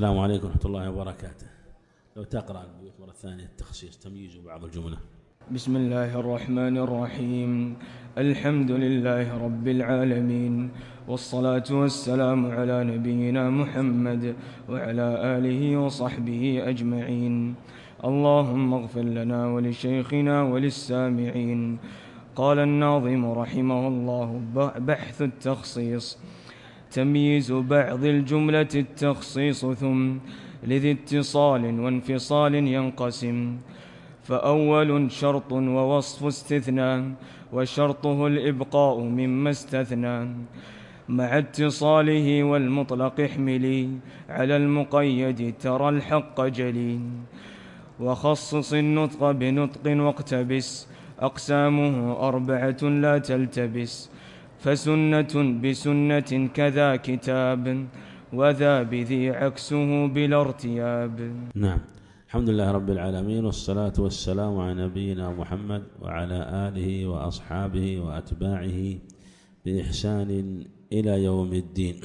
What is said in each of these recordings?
السلام عليكم ورحمة الله وبركاته. لو تقرأ البيوت مرة ثانية التخصيص تمييز بعض الجملة. بسم الله الرحمن الرحيم. الحمد لله رب العالمين، والصلاة والسلام على نبينا محمد وعلى آله وصحبه أجمعين. اللهم اغفر لنا ولشيخنا وللسامعين. قال الناظم رحمه الله: بحث التخصيص. تمييز بعض الجملة التخصيص ثم لذي اتصال وانفصال ينقسم. فأول شرط ووصف استثناء، وشرطه الإبقاء مما استثنى، مع اتصاله والمطلق احملي، على المقيد ترى الحق جلي. وخصص النطق بنطق واقتبس، أقسامه 4 لا تلتبس. فسنة بسنة كذا كتاب، وذا بذي عكسه بلا ارتياب. نعم، الحمد لله رب العالمين، والصلاة والسلام على نبينا محمد وعلى آله وأصحابه وأتباعه بإحسان إلى يوم الدين.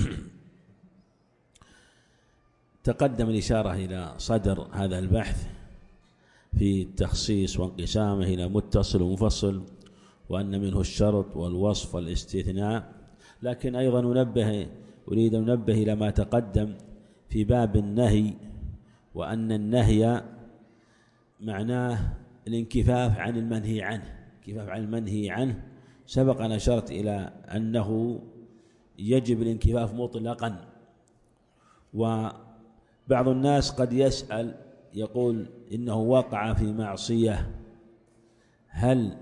تقدم الإشارة إلى صدر هذا البحث في التخصيص وانقسامه إلى متصل ومفصل، وأن منه الشرط والوصف والاستثناء. لكن أيضا أريد أن ننبه إلى ما تقدم في باب النهي، وأن النهي معناه الانكفاف عن المنهي عنه. انكفاف عن المنهي عنه سبق أن أشرت إلى أنه يجب الانكفاف مطلقا. وبعض الناس قد يسأل يقول إنه وقع في معصية، هل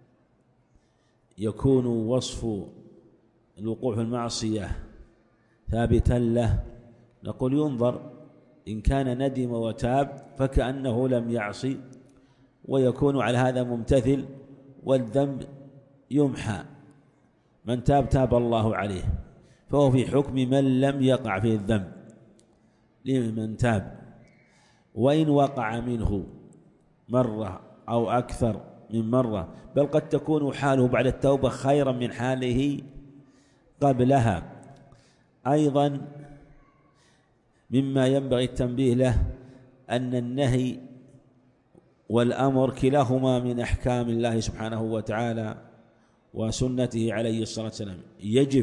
يكون وصف الوقوع في المعصية ثابتا له؟ نقول ينظر، إن كان ندم وتاب فكأنه لم يعصي ويكون على هذا ممتثل، والذنب يمحى. من تاب تاب الله عليه، فهو في حكم من لم يقع في الذنب لمن تاب. وإن وقع منه مرة أو أكثر من مرة، بل قد تكون حاله بعد التوبة خيرا من حاله قبلها. أيضا مما ينبغي التنبيه له أن النهي والأمر كلاهما من أحكام الله سبحانه وتعالى وسنته عليه الصلاة والسلام. يجب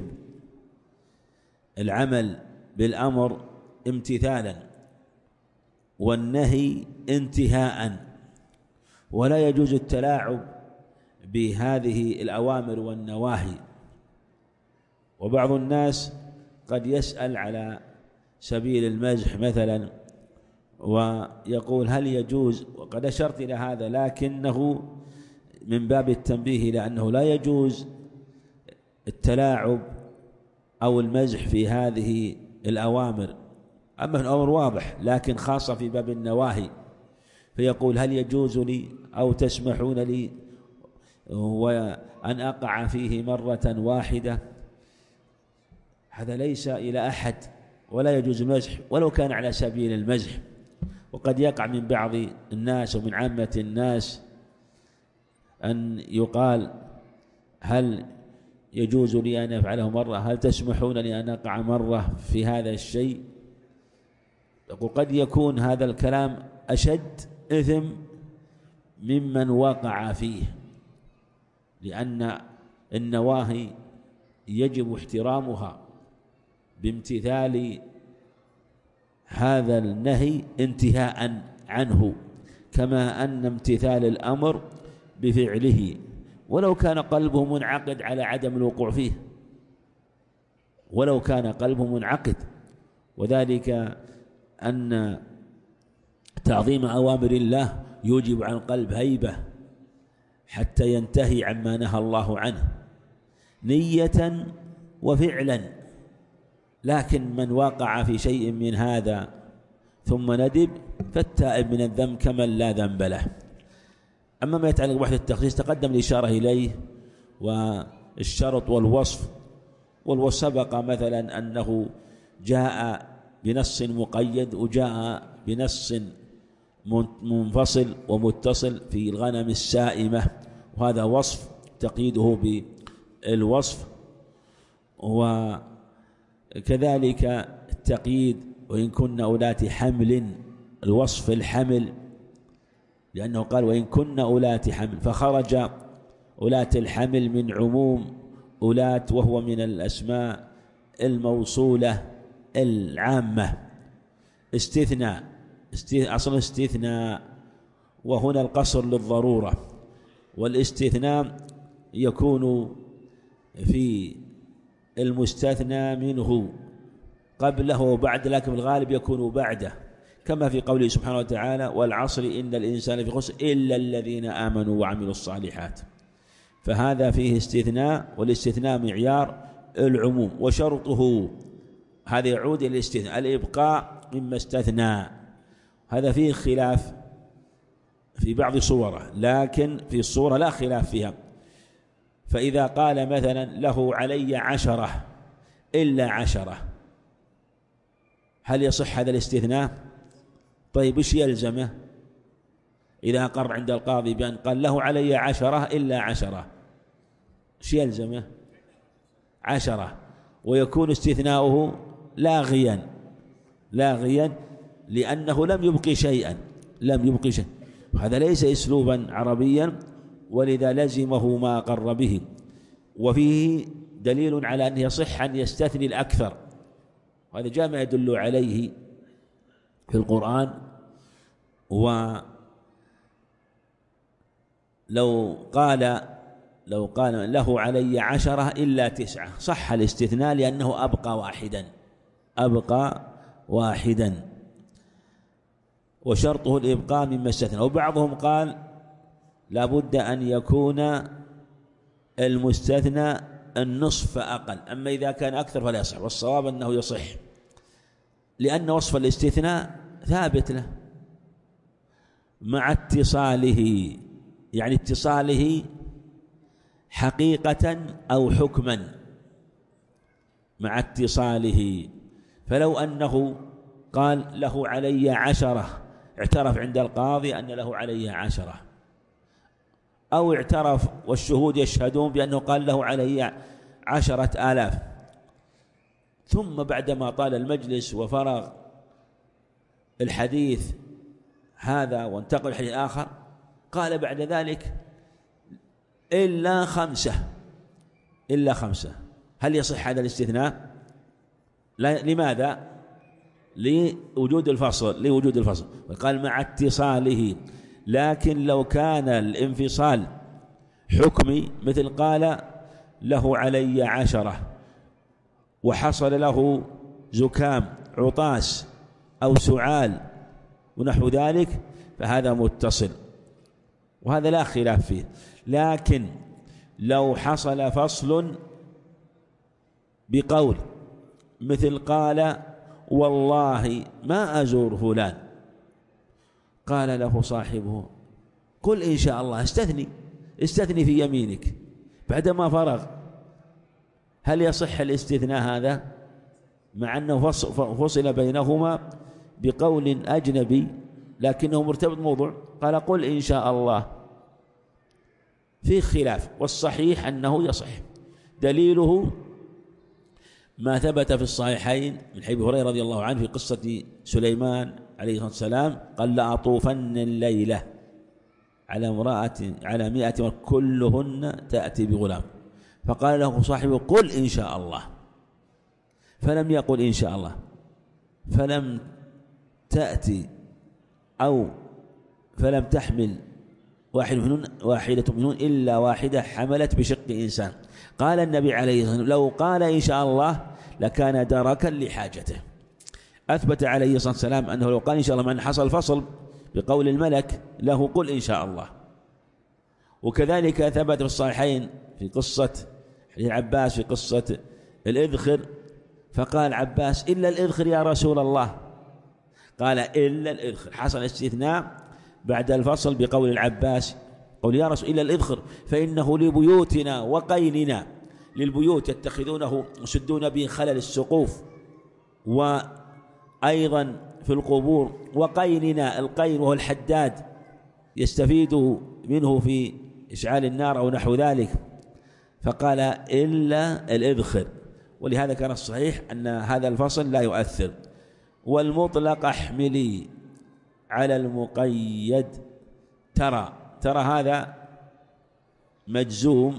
العمل بالأمر امتثالا، والنهي انتهاء، ولا يجوز التلاعب بهذه الأوامر والنواهي. وبعض الناس قد يسأل على سبيل المزح مثلا ويقول هل يجوز، وقد أشرت إلى هذا، لكنه من باب التنبيه إلى أنه لا يجوز التلاعب أو المزح في هذه الأوامر. أما الأمر واضح، لكن خاصة في باب النواهي، فيقول هل يجوز لي أو تسمحون لي وأن أقع فيه مرة واحدة؟ هذا ليس إلى أحد، ولا يجوز المزح ولو كان على سبيل المزح. وقد يقع من بعض الناس ومن عامة الناس أن يقال هل يجوز لي أن أفعله مرة، هل تسمحون لي أن أقع مرة في هذا الشيء؟ وقد يكون هذا الكلام أشد إثم ممن وقع فيه، لأن النواهي يجب احترامها بامتثال هذا النهي انتهاء عنه، كما أن امتثال الأمر بفعله ولو كان قلبه منعقد على عدم الوقوع فيه، ولو كان قلبه منعقد. وذلك أن تعظيم أوامر الله يوجب عن القلب هيبة حتى ينتهي عما نهى الله عنه نية وفعلا. لكن من وقع في شيء من هذا ثم ندب فالتائب من الذنب كمن لا ذنب له. أما ما يتعلق بوحدة التخصيص تقدم الإشارة إليه، والشرط والوصف سبق مثلا أنه جاء بنص مقيد وجاء بنص منفصل ومتصل في الغنم السائمة، وهذا وصف تقييده بالوصف. وكذلك التقييد وإن كن أولات حمل، الوصف الحمل، لأنه قال وإن كن أولات حمل، فخرج أولات الحمل من عموم أولات، وهو من الأسماء الموصولة العامة. استثناء، أصل استثناء، وهنا القصر للضرورة، والاستثناء يكون في المستثنى منه قبله وبعد، لكن الغالب يكون بعده، كما في قوله سبحانه وتعالى والعصر إن الإنسان في خسر إلا الذين آمنوا وعملوا الصالحات. فهذا فيه استثناء، والاستثناء معيار العموم، وشرطه هذا يعود إلى الاستثناء الإبقاء مما استثنى. هذا فيه خلاف في بعض صوره، لكن في الصورة لا خلاف فيها. فإذا قال مثلا له علي 10 إلا 10، هل يصح هذا الاستثناء؟ طيب إيش يلزمه إذا أقر عند القاضي بأن قال له علي 10 إلا 10؟ إيش يلزمه؟ 10، ويكون استثناؤه لاغيا لأنه لم يبقي شيئا. هذا ليس أسلوبا عربيا، ولذا لزمه ما أقر به. وفيه دليل على أنه يصح أن يستثني الأكثر، وهذا جاء ما يدل عليه في القرآن. ولو قال له علي 10 إلا 9، صح الاستثناء لأنه أبقى واحدا، وشرطه الإبقاء مما استثنى. وبعضهم قال لا بد أن يكون المستثنى النصف فأقل، أما إذا كان أكثر فلا يصح، والصواب أنه يصح، لأن وصف الاستثناء ثابت له مع اتصاله، يعني اتصاله حقيقة أو حكما، مع اتصاله. فلو أنه قال له علي 10، اعترف عند القاضي أن له علي 10، أو اعترف والشهود يشهدون بأنه قال له علي 10,000، ثم بعدما طال المجلس وفرغ الحديث هذا وانتقل الحديث آخر، قال بعد ذلك إلا 5، هل يصح هذا الاستثناء؟ لا. لماذا؟ لوجود الفصل، وقال مع اتصاله. لكن لو كان الانفصال حكمي، مثل قال له علي 10 وحصل له زكام، عطاس أو سعال ونحو ذلك، فهذا متصل، وهذا لا خلاف فيه. لكن لو حصل فصل بقول، مثل قال والله ما أزور فلان، قال له صاحبه قل إن شاء الله، استثني في يمينك بعدما فرغ، هل يصح الاستثناء هذا؟ مع أنه فصل بينهما بقول أجنبي لكنه مرتبط موضوع، قال قل إن شاء الله، في خلاف، والصحيح أنه يصح. دليله ما ثبت في الصحيحين من حديث هريرة رضي الله عنه في قصة سليمان عليه الصلاة والسلام، قال لأطوفن الليلة على امرأة على 100 كلهن تأتي بغلام، فقال له صاحبه قل إن شاء الله، فلم يقل إن شاء الله، فلم تأتي أو فلم تحمل واحدة منهن إلا واحدة حملت بشق إنسان. قال النبي عليه الصلاة والسلام لو قال إن شاء الله لكان دركا لحاجته. أثبت عليه الصلاة والسلام أنه لو قال إن شاء الله، من حصل فصل بقول الملك له قل إن شاء الله. وكذلك ثبت في الصحيحين في قصة حديث عباس في قصة الإذخر، فقال عباس إلا الإذخر يا رسول الله، قال إلا الإذخر، حصل استثناء بعد الفصل بقول العباس، قول يا رسول إلا الإذخر فإنه لبيوتنا وقيننا، للبيوت يتخذونه يسدون به خلل السقوف، وأيضا في القبور، وقيننا، القين وهو الحداد يستفيد منه في إشعال النار أو نحو ذلك، فقال إلا الإذخر. ولهذا كان الصحيح أن هذا الفصل لا يؤثر. والمطلق احملي على المقيد ترى هذا مجزوم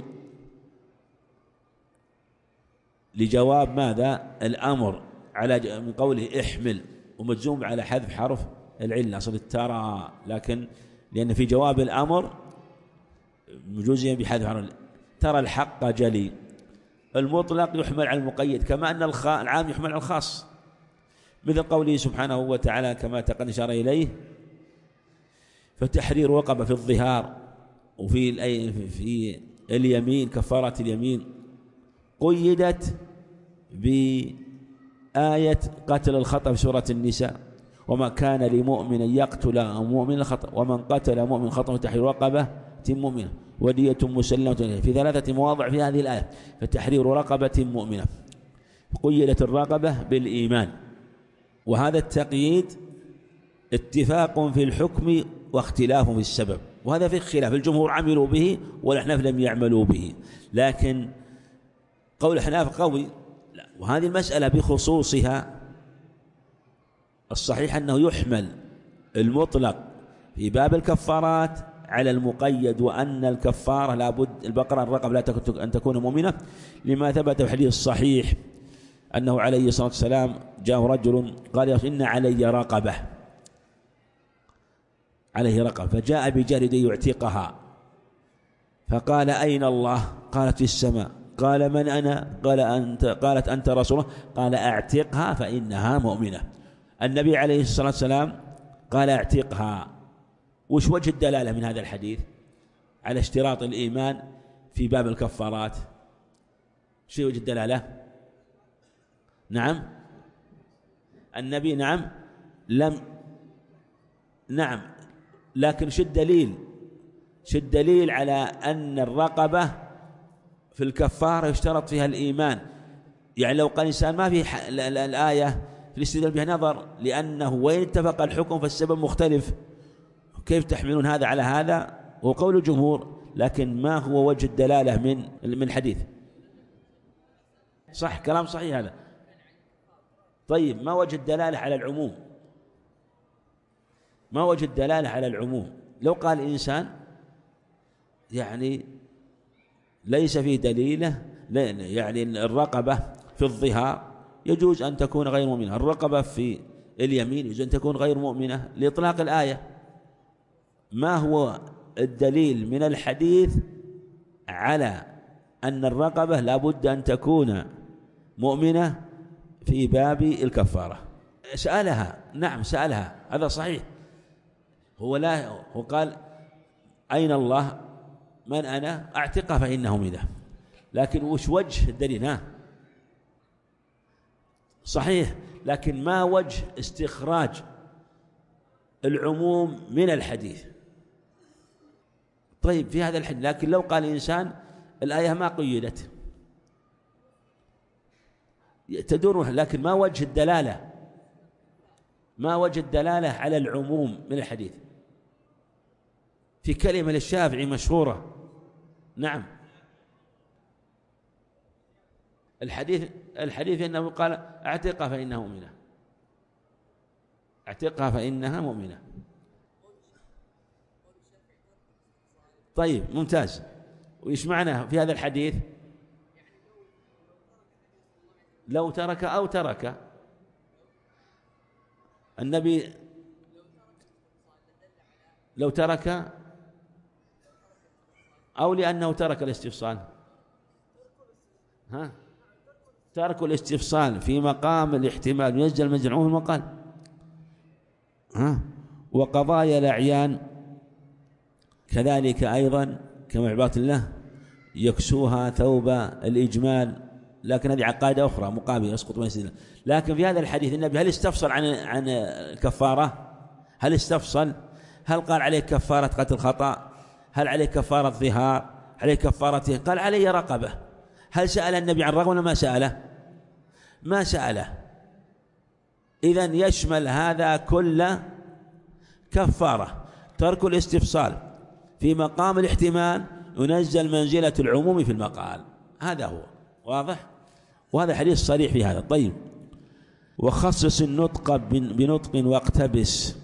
لجواب ماذا؟ الأمر على من قوله احمل، ومجزوم على حذف حرف العلة أصل ترى، لكن لأن في جواب الأمر مجوزيا بحذف حرف ترى الحق جلي. المطلق يحمل على المقيد كما أن العام يحمل على الخاص، مثل قوله سبحانه وتعالى كما تقدم إشارة إليه: فتحرير رقبة في الظهار، وفي اليمين كفارة اليمين قيدت بآية قتل الخطأ في سورة النساء: وما كان لمؤمن يقتل مؤمن خطأ، ومن قتل مؤمن خطأ تحرير رقبة مؤمنة ودية مسلمة، في 3 مواضع في هذه الآية. فتحرير رقبة مؤمنة قيدت الرقبة بالإيمان. وهذا التقييد اتفاق في الحكم واختلاف في السبب، وهذا في خلاف، الجمهور عملوا به والأحناف لم يعملوا به، لكن قول الأحناف قوي. وهذه المسألة بخصوصها الصحيح أنه يحمل المطلق في باب الكفارات على المقيد، وأن الكفارة لابد البقرة الرقبة لا أن تكون مؤمنة، لما ثبت في الحديث الصحيح أنه عليه الصلاة والسلام جاء رجل قال: إن علي رقبة، عليه رقبة، فجاء بجلد يعتقها، فقال: أين الله؟ قالت: في السماء. قال: من أنا؟ قالت: أنت رسول الله. قال: أعتقها فإنها مؤمنة. النبي عليه الصلاة والسلام قال: أعتقها. وش وجه الدلالة من هذا الحديث على اشتراط الإيمان في باب الكفارات؟ شيء وجه الدلالة؟ نعم النبي نعم لكن شو الدليل على أن الرقبة في الكفارة يشترط فيها الإيمان؟ يعني لو قال إنسان ما في الآية في الاستدلال بها نظر، لأنه وين اتفق الحكم فالسبب مختلف، كيف تحملون هذا على هذا؟ وقول الجمهور، لكن ما هو وجه الدلالة من الحديث؟ صح، كلام صحيح هذا. طيب ما وجه الدلالة على العموم؟ ما وجه الدلالة على العموم؟ لو قال إنسان يعني ليس فيه دليله، يعني الرقبة في الظهار يجوز أن تكون غير مؤمنة، الرقبة في اليمين يجوز أن تكون غير مؤمنة لإطلاق الآية. ما هو الدليل من الحديث على أن الرقبة لابد أن تكون مؤمنة في باب الكفارة؟ سألها، نعم سألها، هذا صحيح. هو قال: أين الله؟ من أنا؟ أعتقها فإنه مؤمنة. لكن وش وجه الدليل؟ صحيح، لكن ما وجه استخراج العموم من الحديث؟ طيب في هذا الحديث، لكن لو قال إنسان الآية ما قيدت تدور، لكن ما وجه الدلالة؟ ما وجه الدلالة على العموم من الحديث؟ في كلمة للشافعي مشهورة، نعم الحديث أنه قال: أعتقها فإنها مؤمنة، أعتقها فإنها مؤمنة. طيب ممتاز. وإيش معنى في هذا الحديث؟ لو ترك أو ترك النبي، لو ترك أو لأنه ترك الاستفصال. ترك الاستفصال في مقام الاحتمال ينزل من عموم المقال. وقضايا الأعيان كذلك أيضا كما عبارة الله: يكسوها ثوب الإجمال، لكن هذه قاعدة أخرى مقابلة يسقط من الاستدلال. لكن في هذا الحديث النبي هل استفصل عن الكفارة؟ هل استفصل؟ هل قال عليه كفارة قتل خطأ؟ هل عليه كفارة ظهار؟ عليه كفارته؟ قال عليه رقبة. هل سأل النبي عن رقبة ولا ما سأله؟ ما سأله. إذن يشمل هذا كل كفارة. ترك الاستفصال في مقام الاحتمال ينزل منزلة العموم في المقال، هذا هو واضح، وهذا حديث صريح في هذا. طيب وخصص النطق بنطق واقتبس.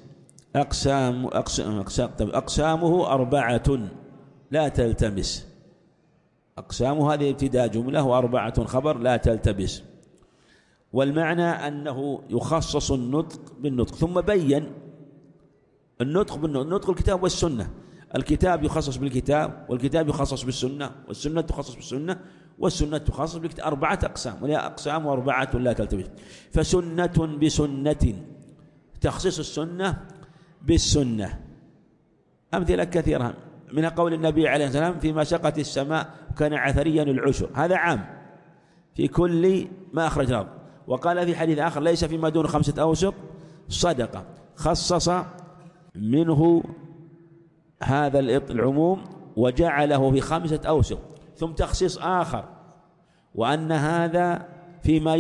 أقسامه 4 لا تلتمس. أقسامه هذه ابتداء جملة، و4 خبر لا تلتبس. والمعنى أنه يخصص النطق بالنطق، ثم بين النطق بالنطق الكتاب والسنة. الكتاب يخصص بالكتاب، والكتاب يخصص بالسنة، والسنة تخصص بالسنة، والسنة تخصص بالكتاب. 4 أقسام، ولها أقسام 4 لا تلتبس. فسنة بسنة، تخصيص السنة بالسنة. أمثلة كثيرة، من قول النبي عليه الصلاة والسلام: فيما سقت السماء كان عثريا العشر. هذا عام في كل ما أخرج الأرض. وقال في حديث آخر: ليس فيما دون 5 أوسق صدقة. خصص منه هذا العموم وجعله في 5 أوسق. ثم تخصيص آخر، وأن هذا فيما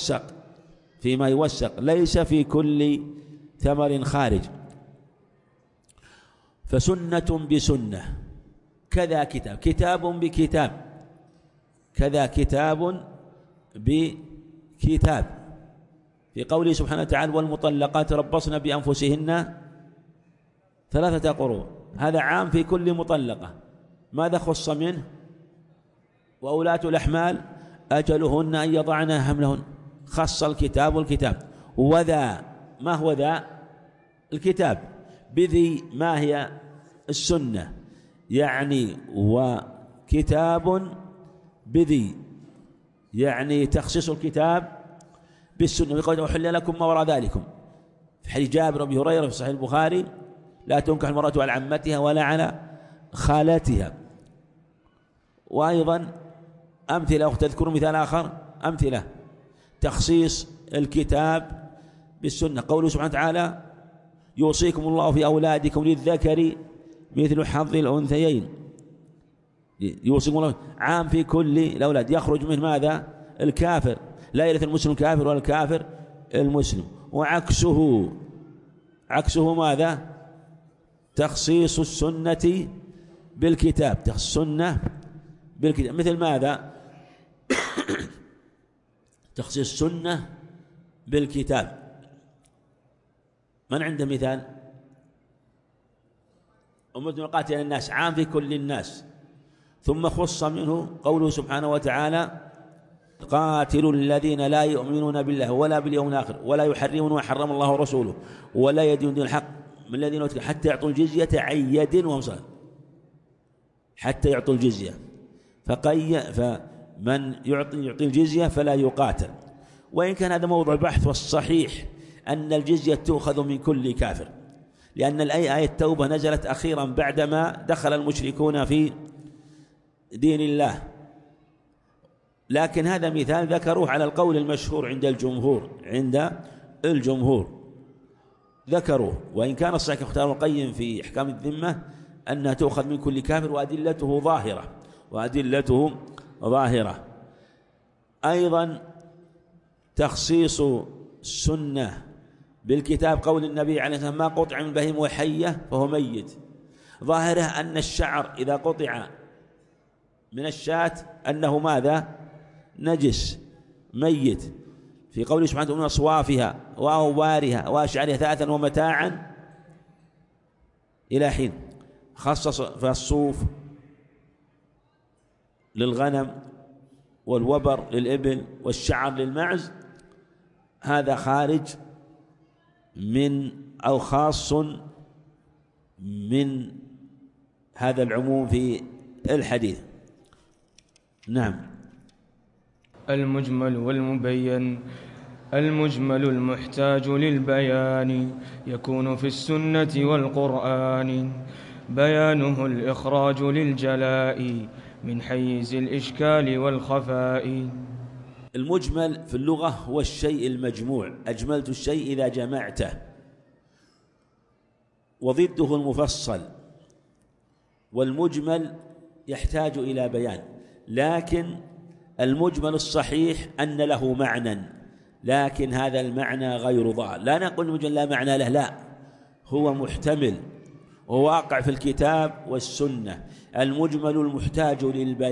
يوسق ليس في كل ثمر خارج. فسنة بسنة، كذا كتاب بكتاب، كذا كتاب بكتاب. في قوله سبحانه وتعالى: والمطلقات ربصن بأنفسهن 3 قروء. هذا عام في كل مطلقة. ماذا خص منه؟ وأولاة الأحمال أجلهن أن يضعن حملهن. خص الكتاب والكتاب. وذا، ما هو ذا؟ الكتاب. بذي، ما هي؟ السنة. يعني وكتاب بذي، يعني تخصيص الكتاب بالسنة. بقوله: أحل لكم ما وراء ذلكم. في حديث جابر بن هريرة في صحيح البخاري: لا تنكح المرأة على عمتها ولا على خالتها. وأيضا أمثلة، وتذكر مثال آخر، أمثلة تخصيص الكتاب بالسنة. قوله سبحانه وتعالى: يوصيكم الله في أولادكم للذكر مثل حظ الأنثيين. يوصيكم الله، عام في كل الأولاد. يخرج من ماذا؟ الكافر، لا يرث المسلم الكافر ولا الكافر المسلم. وعكسه، عكسه ماذا؟ تخصيص السنة بالكتاب. تخصيص السنة بالكتاب، مثل ماذا؟ تخصيص السنة بالكتاب. من عنده مثال؟ أمرتم قاتل الناس، عام في كل الناس. ثم خص منه قوله سبحانه وتعالى: قاتلوا الذين لا يؤمنون بالله ولا باليوم الآخر ولا يحرمون ما حرم الله ورسوله ولا يدينون الحق من الذين أوتوا حتى يعطوا الجزية عن يد وهم صاغرون. حتى يعطوا الجزية. فمن يعطي الجزية فلا يقاتل. وإن كان هذا موضوع بحث، والصحيح أن الجزية تؤخذ من كل كافر، لأن آية التوبة نزلت أخيرا بعدما دخل المشركون في دين الله. لكن هذا مثال ذكروه على القول المشهور عند الجمهور ذكروه. وإن كان الصحيح اختار القيم في إحكام الذمة أنها تؤخذ من كل كافر، وأدلته ظاهرة. أيضا تخصيص السنة بالكتاب، قول النبي عليه الصلاة والسلام: ما قطع من بهيمة وحية فهو ميت. ظاهره أن الشعر إذا قطع من الشاة أنه ماذا؟ نجس ميت. في قوله سبحانه: من أصوافها وأوبارها وأشعارها 3 ومتاعا إلى حين. خصص فالصوف للغنم، والوبر للإبل، والشعر للمعز. هذا خارج من أو خاص من هذا العموم في الحديث. نعم. المجمل والمبين. المجمل المحتاج للبيان يكون في السنة والقرآن، بيانه الإخراج للجلاء من حيز الإشكال والخفاء. المجمل في اللغة هو الشيء المجموع. أجملت الشيء إذا جمعته. وضده المفصل. والمجمل يحتاج إلى بيان، لكن المجمل الصحيح أن له معنى، لكن هذا المعنى غير ظاهر. لا نقول المجمل لا معنى له، لا، هو محتمل وواقع في الكتاب والسنة. المجمل المحتاج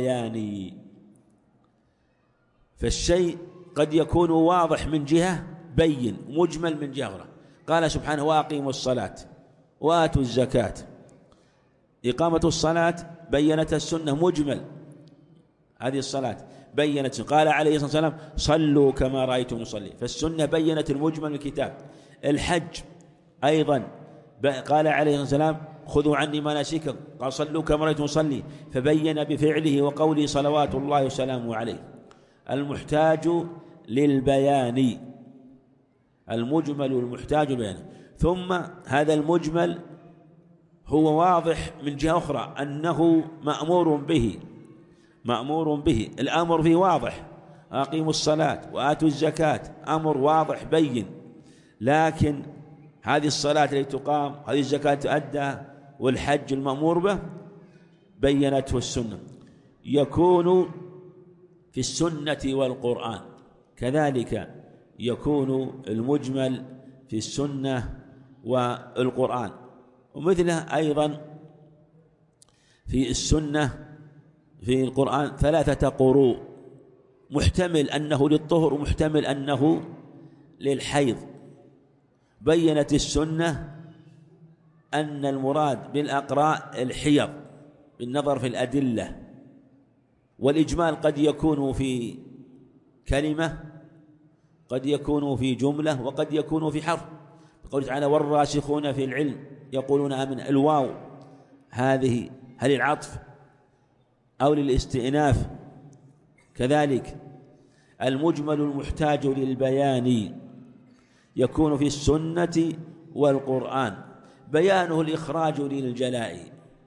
للبيان. فالشيء قد يكون واضح من جهة بين مجمل من جهة. قال سبحانه وأقيموا الصلاة وآتوا الزكاة. إقامة الصلاة بينت السنة مجمل، هذه الصلاة بينت. قال عليه الصلاة والسلام صلوا كما رأيتم نصلي، فالسنة بينت المجمل من الكتاب. الحج أيضا قال عليه الصلاة والسلام خذوا عني مناسككم، قال صلوا كما رأيتم نصلي، فبين بفعله وقوله صلوات الله وسلامه عليه. المحتاج للبيان، المجمل المحتاج للبيان. ثم هذا المجمل هو واضح من جهة أخرى أنه مأمور به، مأمور به، الأمر فيه واضح، أقيموا الصلاة وآتوا الزكاة، أمر واضح بين. لكن هذه الصلاة التي تقام، هذه الزكاة تؤدى، والحج المأمور به بينته السنة. يكون في السنة والقرآن، كذلك يكون المجمل في السنة والقرآن. ومثله أيضا في السنة في القرآن 3 قروء، محتمل أنه للطهر ومحتمل أنه للحيض. بينت السنة أن المراد بالأقراء الحيض بالنظر في الأدلة، والإجمال قد يكون في كلمة، قد يكون في جملة، وقد يكون في حرف. قوله تعالى والراسخون في العلم يقولون آمنا، الواو هذه هل العطف أو للاستئناف؟ كذلك المجمل المحتاج للبيان يكون في السنة والقرآن، بيانه الإخراج للجلاء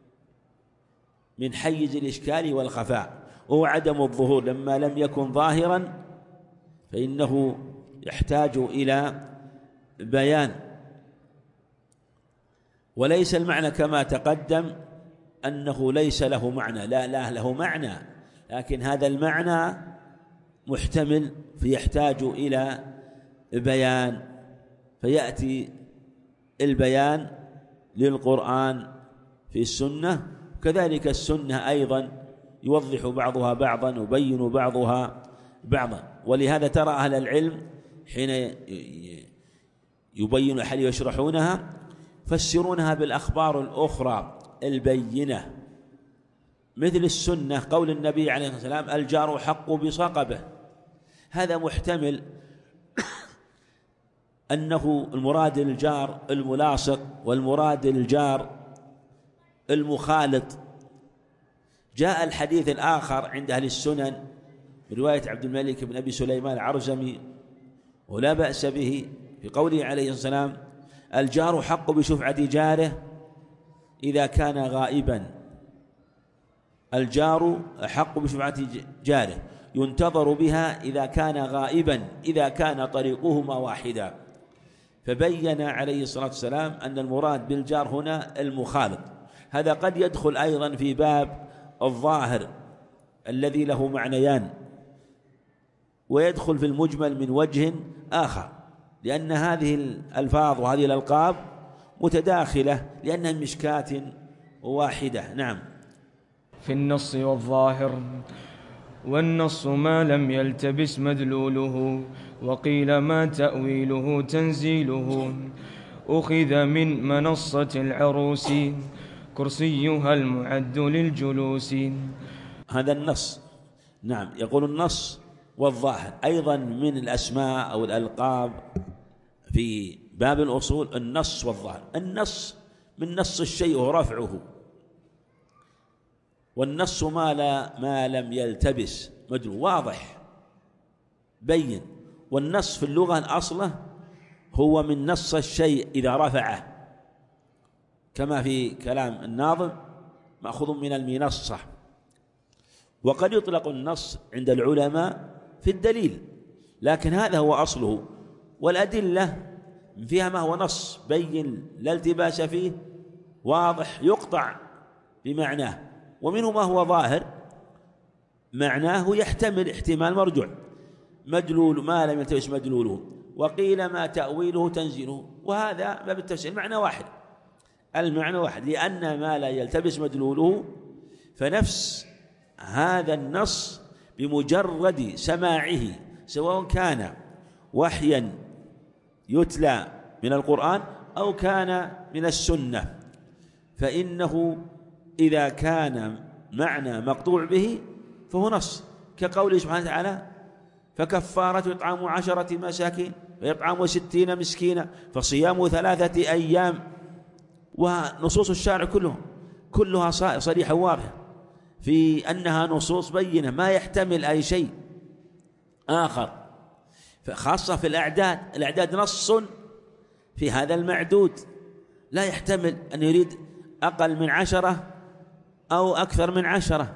من حيز الإشكال والخفاء، وهو عدم الظهور. لما لم يكن ظاهرا فإنه يحتاج إلى بيان. وليس المعنى كما تقدم أنه ليس له معنى، لا له معنى، لكن هذا المعنى محتمل فيحتاج إلى بيان، فيأتي البيان للقرآن في السنة. كذلك السنة أيضا يوضح بعضها بعضا ويبين بعضها بعضا. ولهذا ترى أهل العلم حين يبين حين يشرحونها يفسرونها بالأخبار الأخرى البينة، مثل السنة قول النبي عليه الصلاة والسلام الجار حق بصقبه، هذا محتمل أنه المراد الجار الملاصق والمراد الجار المخالط. جاء الحديث الآخر عند أهل السنن برواية عبد الملك بن أبي سليمان العرزمي ولا بأس به، في قوله عليه الصلاة والسلام الجار حق بشفعة جاره إذا كان غائبا، الجار حق بشفعة جاره ينتظر بها إذا كان غائبا إذا كان طريقهما واحدا. فبين عليه الصلاة والسلام أن المراد بالجار هنا المخالط. هذا قد يدخل أيضا في باب الظاهر الذي له معنيان، ويدخل في المجمل من وجه آخر، لأن هذه الألفاظ وهذه الألقاب متداخلة لأنها مشكات واحدة. نعم. في النص والظاهر، والنص ما لم يلتبس مدلوله، وقيل ما تأويله تنزيله، أخذ من منصة العروس كرسيها المعد للجلوس. هذا النص. نعم. يقول النص والظاهر أيضا من الأسماء أو الألقاب في باب الأصول، النص والظاهر. النص من نص الشيء ورفعه، والنص ما لم يلتبس مدلول، واضح بين. والنص في اللغة الأصلة هو من نص الشيء إذا رفعه، كما في كلام الناظم مأخوذ من المنصة. وقد يطلق النص عند العلماء في الدليل، لكن هذا هو أصله. والأدلة فيها ما هو نص بين لا التباس فيه، واضح يقطع بمعناه، ومنه ما هو ظاهر معناه يحتمل احتمال مرجوع، مدلول ما لم يلتبس مدلوله، وقيل ما تأويله تنزيله. وهذا باب التفسير معنى واحد، المعنى واحد، لأن ما لا يلتبس مدلوله فنفس هذا النص بمجرد سماعه سواء كان وحيا يتلى من القرآن أو كان من السنة، فإنه إذا كان معنى مقطوع به فهو نص، كقوله سبحانه وتعالى: فكفارة إطعام 10 مساكين وإطعام 60 مسكينا فصيام 3 أيام. ونصوص الشارع كلها صريحة واضحة في أنها نصوص بينة ما يحتمل أي شيء آخر، خاصة في الأعداد نص في هذا المعدود، لا يحتمل أن يريد أقل من 10 أو أكثر من 10.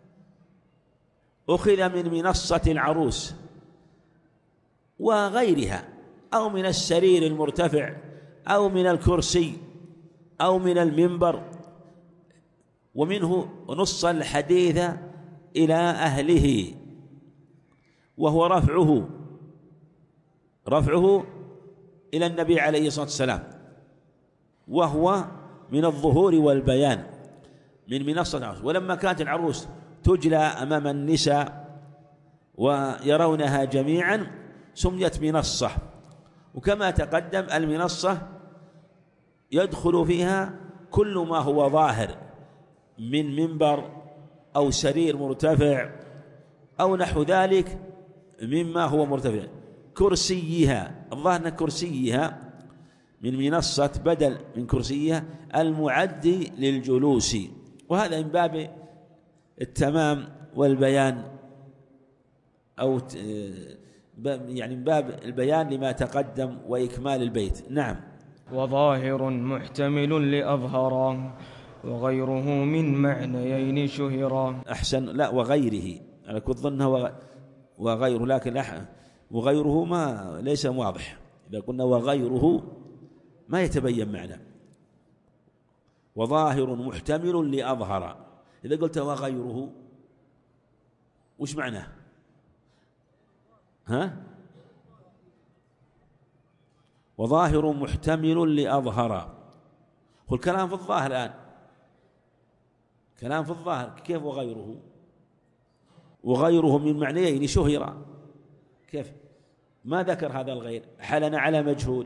أخذ من منصة العروس وغيرها، أو من السرير المرتفع، أو من الكرسي، أو من المنبر، ومنه نص الحديث إلى أهله، وهو رفعه إلى النبي عليه الصلاة والسلام، وهو من الظهور والبيان من منصة العروس. ولما كانت العروس تجلى أمام النساء ويرونها جميعا سميت منصة. وكما تقدم المنصة يدخل فيها كل ما هو ظاهر من منبر أو سرير مرتفع أو نحو ذلك مما هو مرتفع، كرسيها، الظاهر أن كرسيها من منصة بدل من كرسيها المعد للجلوس، وهذا من باب التمام والبيان، أو يعني من باب البيان لما تقدم وإكمال البيت. نعم. وظاهر محتمل لأظهر وغيره من معنيين شهرا. أحسن. لا، وغيره، أنا كنت ظنها وغيره، لكن وغيره ما ليس واضح. إذا قلنا وغيره ما يتبين معنى. وظاهر محتمل لأظهر، إذا قلت وغيره وش معناه؟ وظاهر محتمل لأظهر، هو الكلام في الظاهر الآن، كلام في الظاهر. كيف وغيره من معنيين شهر؟ كيف ما ذكر هذا الغير؟ حلنا على مجهول.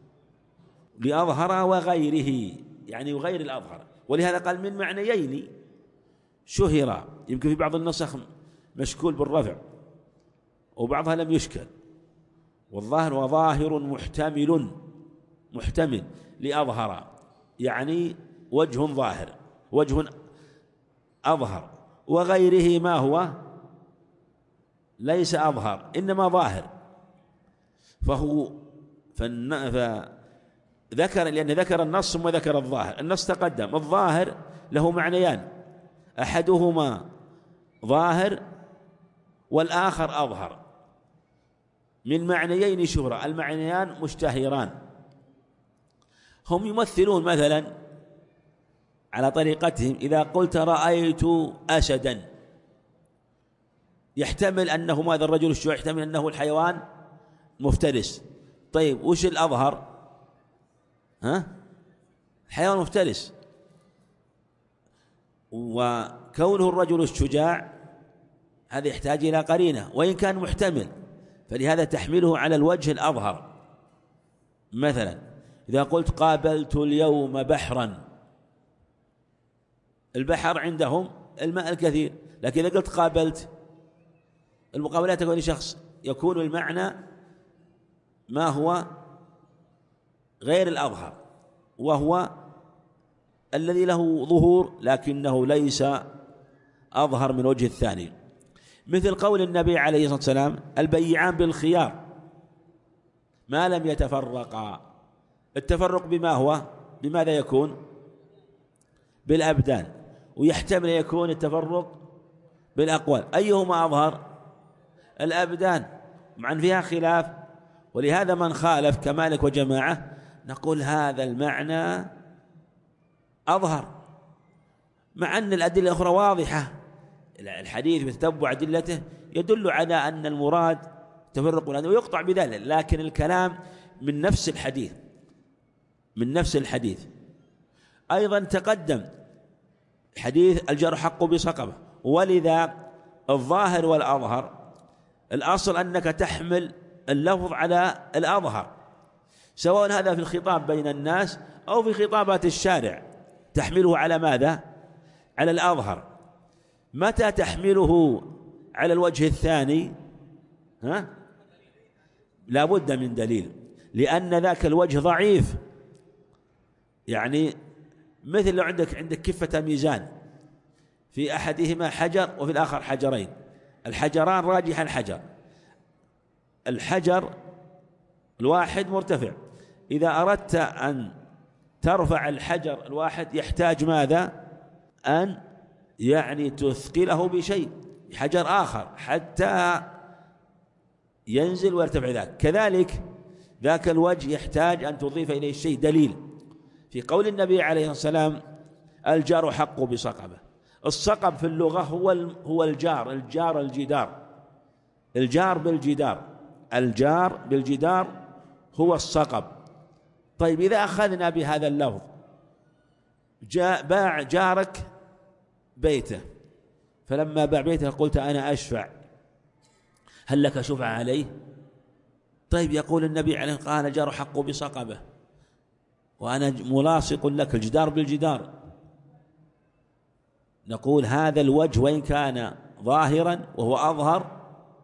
لأظهر وغيره يعني وغير الأظهر، ولهذا قال من معنيين شهر. يمكن في بعض النسخ مشكول بالرفع وبعضها لم يشكل. والظاهر وظاهر محتمل لأظهر، يعني وجه ظاهر، وجه أظهر. وغيره ما هو ليس أظهر إنما ظاهر، فذكر لأن ذكر النص ثم ذكر الظاهر. النص تقدم، الظاهر له معنيان، أحدهما ظاهر والآخر أظهر، من معنيين شهرة. المعنيان مشتهران، هم يمثلون مثلا على طريقتهم. إذا قلت رأيت أسدا يحتمل أنه هذا الرجل الشجاع، يحتمل أنه الحيوان مفترس. طيب وش الأظهر؟ الحيوان مفترس. وكونه الرجل الشجاع هذا يحتاج إلى قرينة وإن كان محتمل، فلهذا تحمله على الوجه الأظهر. مثلا إذا قلت قابلت اليوم بحرا، البحر عندهم الماء الكثير، لكن إذا قلت قابلت، المقابلات تكون لشخص، يكون المعنى ما هو غير الأظهر، وهو الذي له ظهور لكنه ليس أظهر من وجه الثاني. مثل قول النبي عليه الصلاة والسلام البيعان بالخيار ما لم يتفرقا. التفرق بما هو؟ بماذا يكون؟ بالأبدان، ويحتمل يكون التفرق بالأقوال. أيهما أظهر؟ الأبدان، مع أن فيها خلاف. ولهذا من خالف كمالك وجماعة نقول هذا المعنى أظهر، مع أن الأدلة الأخرى واضحة. الحديث بتتبع أدلته يدل على أن المراد تفرق ويقطع بذلك، لكن الكلام من نفس الحديث. أيضا تقدم حديث الجار حق بصقبة، ولذا الظاهر والأظهر الأصل أنك تحمل اللفظ على الأظهر، سواء هذا في الخطاب بين الناس أو في خطابات الشارع، تحمله على ماذا؟ على الأظهر. متى تحمله على الوجه الثاني؟ لا بد من دليل، لأن ذاك الوجه ضعيف. يعني مثل لو عندك كفة ميزان، في أحدهما حجر وفي الآخر حجرين، الحجران راجح الحجر الواحد مرتفع، إذا أردت أن ترفع الحجر الواحد يحتاج ماذا؟ أن يعني تثقله بشيء، حجر آخر، حتى ينزل ويرتفع ذاك. كذلك ذاك الوجه يحتاج أن تضيف إليه شيء دليل. في قول النبي عليه الصلاة والسلام الجار حق بصقبه، الصقب في اللغة هو الجار بالجدار هو الصقب. طيب إذا أخذنا بهذا اللفظ، باع جارك بيته، فلما باع بيته قلت أنا أشفع، هل لك شفعة عليه؟ طيب يقول النبي عليه الصلاة والسلام قال جار حق بصقبه، وأنا ملاصق لك الجدار بالجدار. نقول هذا الوجه وإن كان ظاهرا وهو أظهر،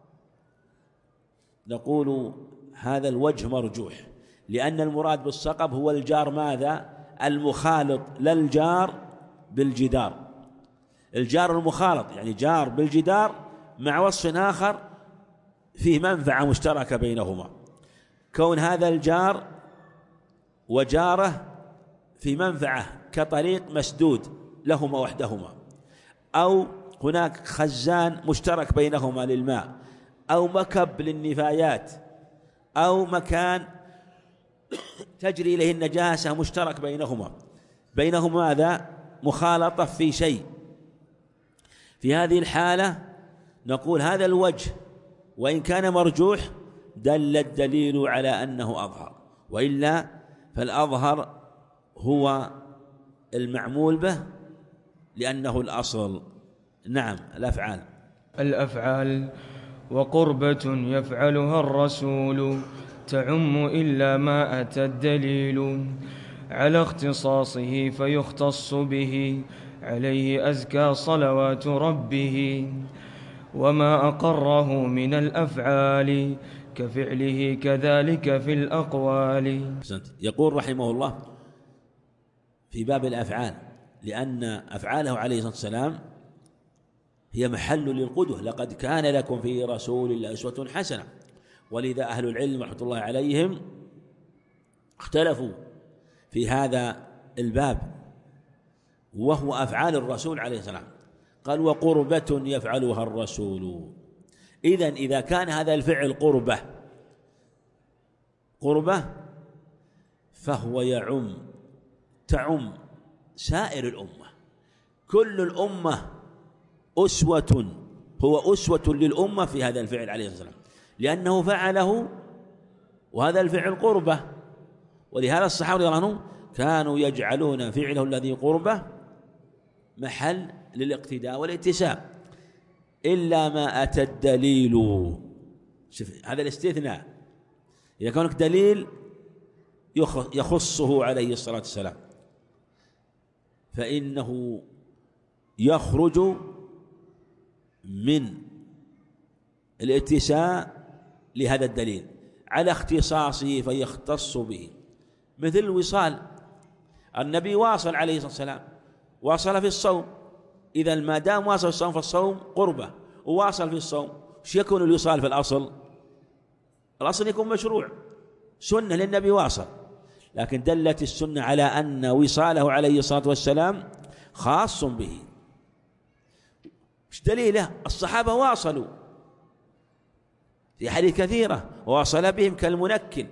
نقول هذا الوجه مرجوح، لأن المراد بالصقب هو الجار ماذا؟ المخالط، لا الجار بالجدار. الجار المخالط يعني جار بالجدار مع وصف آخر فيه منفعة مشتركة بينهما، كون هذا الجار وجاره في منفعة كطريق مسدود لهما وحدهما، أو هناك خزان مشترك بينهما للماء، أو مكب للنفايات، أو مكان تجري إليه النجاسة مشترك بينهما ماذا؟ مخالطة في شيء. في هذه الحالة نقول هذا الوجه وإن كان مرجوح دل الدليل على أنه أظهر، وإلا فالأظهر هو المعمول به لأنه الأصل. نعم. الأفعال وقربة يفعلها الرسول تعم إلا ما أتى الدليل على اختصاصه فيختص به عليه أزكى صلوات ربه وما أقره من الأفعال كفعله كذلك في الأقوال. يقول رحمه الله في باب الأفعال، لأن أفعاله عليه الصلاة والسلام هي محل للقدوة، لقد كان لكم في رسول الله أسوة حسنة. ولذا أهل العلم رحمة الله عليهم اختلفوا في هذا الباب، وهو أفعال الرسول عليه السلام. قال وقربة يفعلها الرسول. إذن إذا كان هذا الفعل قربة فهو تعم سائر الأمة، كل الأمة هو أسوة للأمة في هذا الفعل عليه الصلاة والسلام، لأنه فعله وهذا الفعل قربة. ولهذا الصحابة رضي الله عنهم كانوا يجعلون فعله الذي قربة محل للاقتداء والاتساء، إلا ما أتى الدليل. شوف هذا الاستثناء، إذا كان هناك دليل يخصه عليه الصلاة والسلام فإنه يخرج من الاتساء لهذا الدليل على اختصاصه فيختص به. مثل الوصال، النبي واصل عليه الصلاة والسلام، واصل في الصوم، إذا ما دام واصل في الصوم فالصوم قربة، وواصل في الصوم. ايش يكون الوصال في الأصل يكون مشروع سنة للنبي واصل، لكن دلت السنة على أن وصاله عليه الصلاة والسلام خاص به. ايش دليله؟ الصحابة واصلوا في حديث كثيرة، وواصل بهم كالمنكل،